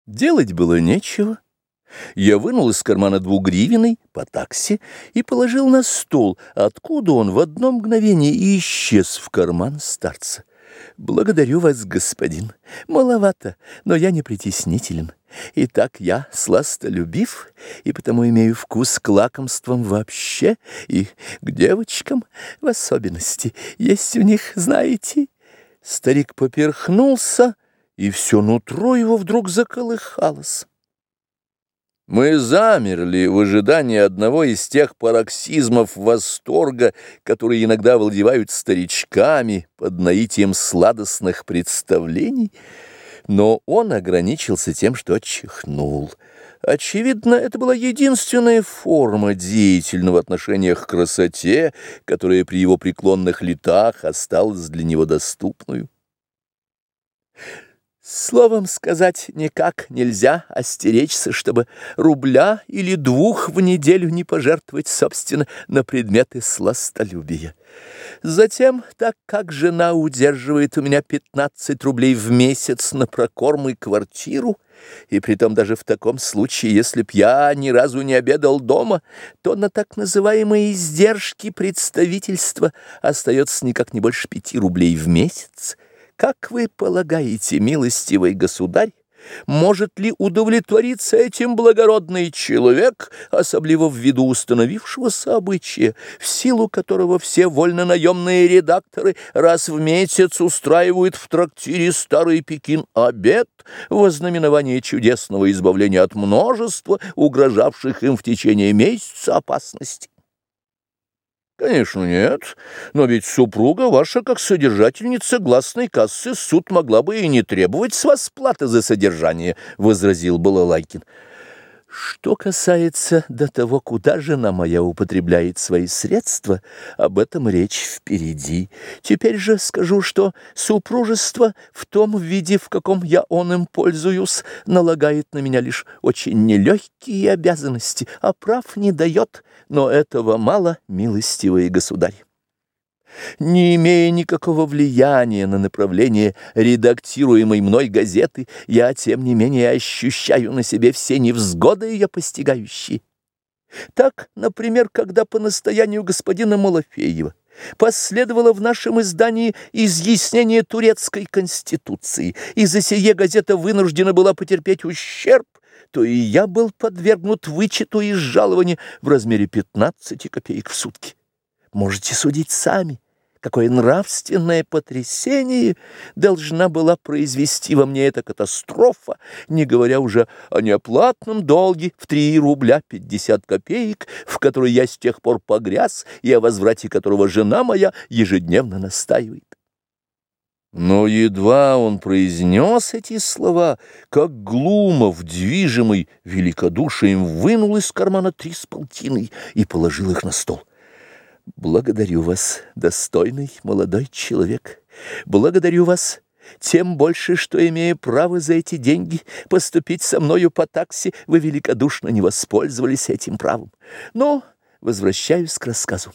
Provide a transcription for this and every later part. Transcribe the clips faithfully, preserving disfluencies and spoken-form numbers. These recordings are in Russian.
Делать было нечего. Я вынул из кармана двугривенный по такси и положил на стол, откуда он в одно мгновение и исчез в карман старца. «Благодарю вас, господин. Маловато, но я не притеснителен. Итак, я сластолюбив, и потому имею вкус к лакомствам вообще, и к девочкам в особенности. Есть у них, знаете...» Старик поперхнулся, и все нутро его вдруг заколыхалось. Мы замерли в ожидании одного из тех пароксизмов восторга, которые иногда владевают старичками под наитием сладостных представлений, но он ограничился тем, что чихнул. Очевидно, это была единственная форма деятельного отношения к красоте, которая при его преклонных летах осталась для него доступную. Словом сказать, никак нельзя остеречься, чтобы рубля или двух в неделю не пожертвовать, собственно, на предметы сластолюбия. Затем, так как жена удерживает у меня пятнадцать рублей в месяц на прокорм и квартиру, и притом даже в таком случае, если б я ни разу не обедал дома, то на так называемые издержки представительства остается никак не больше пяти рублей в месяц. Как вы полагаете, милостивый государь, может ли удовлетвориться этим благородный человек, особливо в виду установившегося обычая, в силу которого все вольнонаемные редакторы раз в месяц устраивают в трактире «Старый Пекин» обед во знаменование чудесного избавления от множества угрожавших им в течение месяца опасностей? Конечно, нет, но ведь супруга ваша, как содержательница гласной кассы, суд могла бы и не требовать с вас платы за содержание, — возразил Балалайкин. Что касается до того, куда жена моя употребляет свои средства, об этом речь впереди. Теперь же скажу, что супружество в том виде, в каком я он им пользуюсь, налагает на меня лишь очень нелегкие обязанности, а прав не дает, но этого мало, милостивые государи. Не имея никакого влияния на направление редактируемой мной газеты, я, тем не менее, ощущаю на себе все невзгоды ее постигающие. Так, например, когда по настоянию господина Малафеева последовало в нашем издании изъяснение турецкой конституции, и за сие газета вынуждена была потерпеть ущерб, то и я был подвергнут вычету из жалования в размере пятнадцати копеек в сутки. Можете судить сами, какое нравственное потрясение должна была произвести во мне эта катастрофа, не говоря уже о неоплатном долге в три рубля пятьдесят копеек, в который я с тех пор погряз, и о возврате которого жена моя ежедневно настаивает. Но едва он произнес эти слова, как Глумов, движимый великодушием, вынул из кармана три с полтиной и положил их на стол. «Благодарю вас, достойный молодой человек. Благодарю вас, тем больше, что, имея право за эти деньги поступить со мною по такси, вы великодушно не воспользовались этим правом. Но возвращаюсь к рассказу.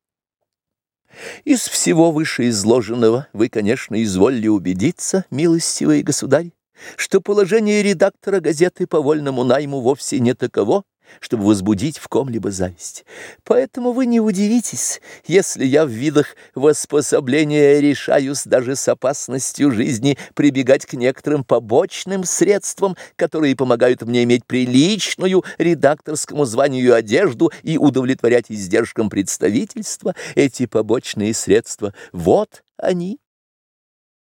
Из всего вышеизложенного вы, конечно, изволили убедиться, милостивый государь, что положение редактора газеты по вольному найму вовсе не таково, чтобы возбудить в ком-либо зависть. Поэтому вы не удивитесь, если я в видах воспособления решаюсь даже с опасностью жизни прибегать к некоторым побочным средствам, которые помогают мне иметь приличную редакторскому званию одежду и удовлетворять издержкам представительства. Эти побочные средства — вот они.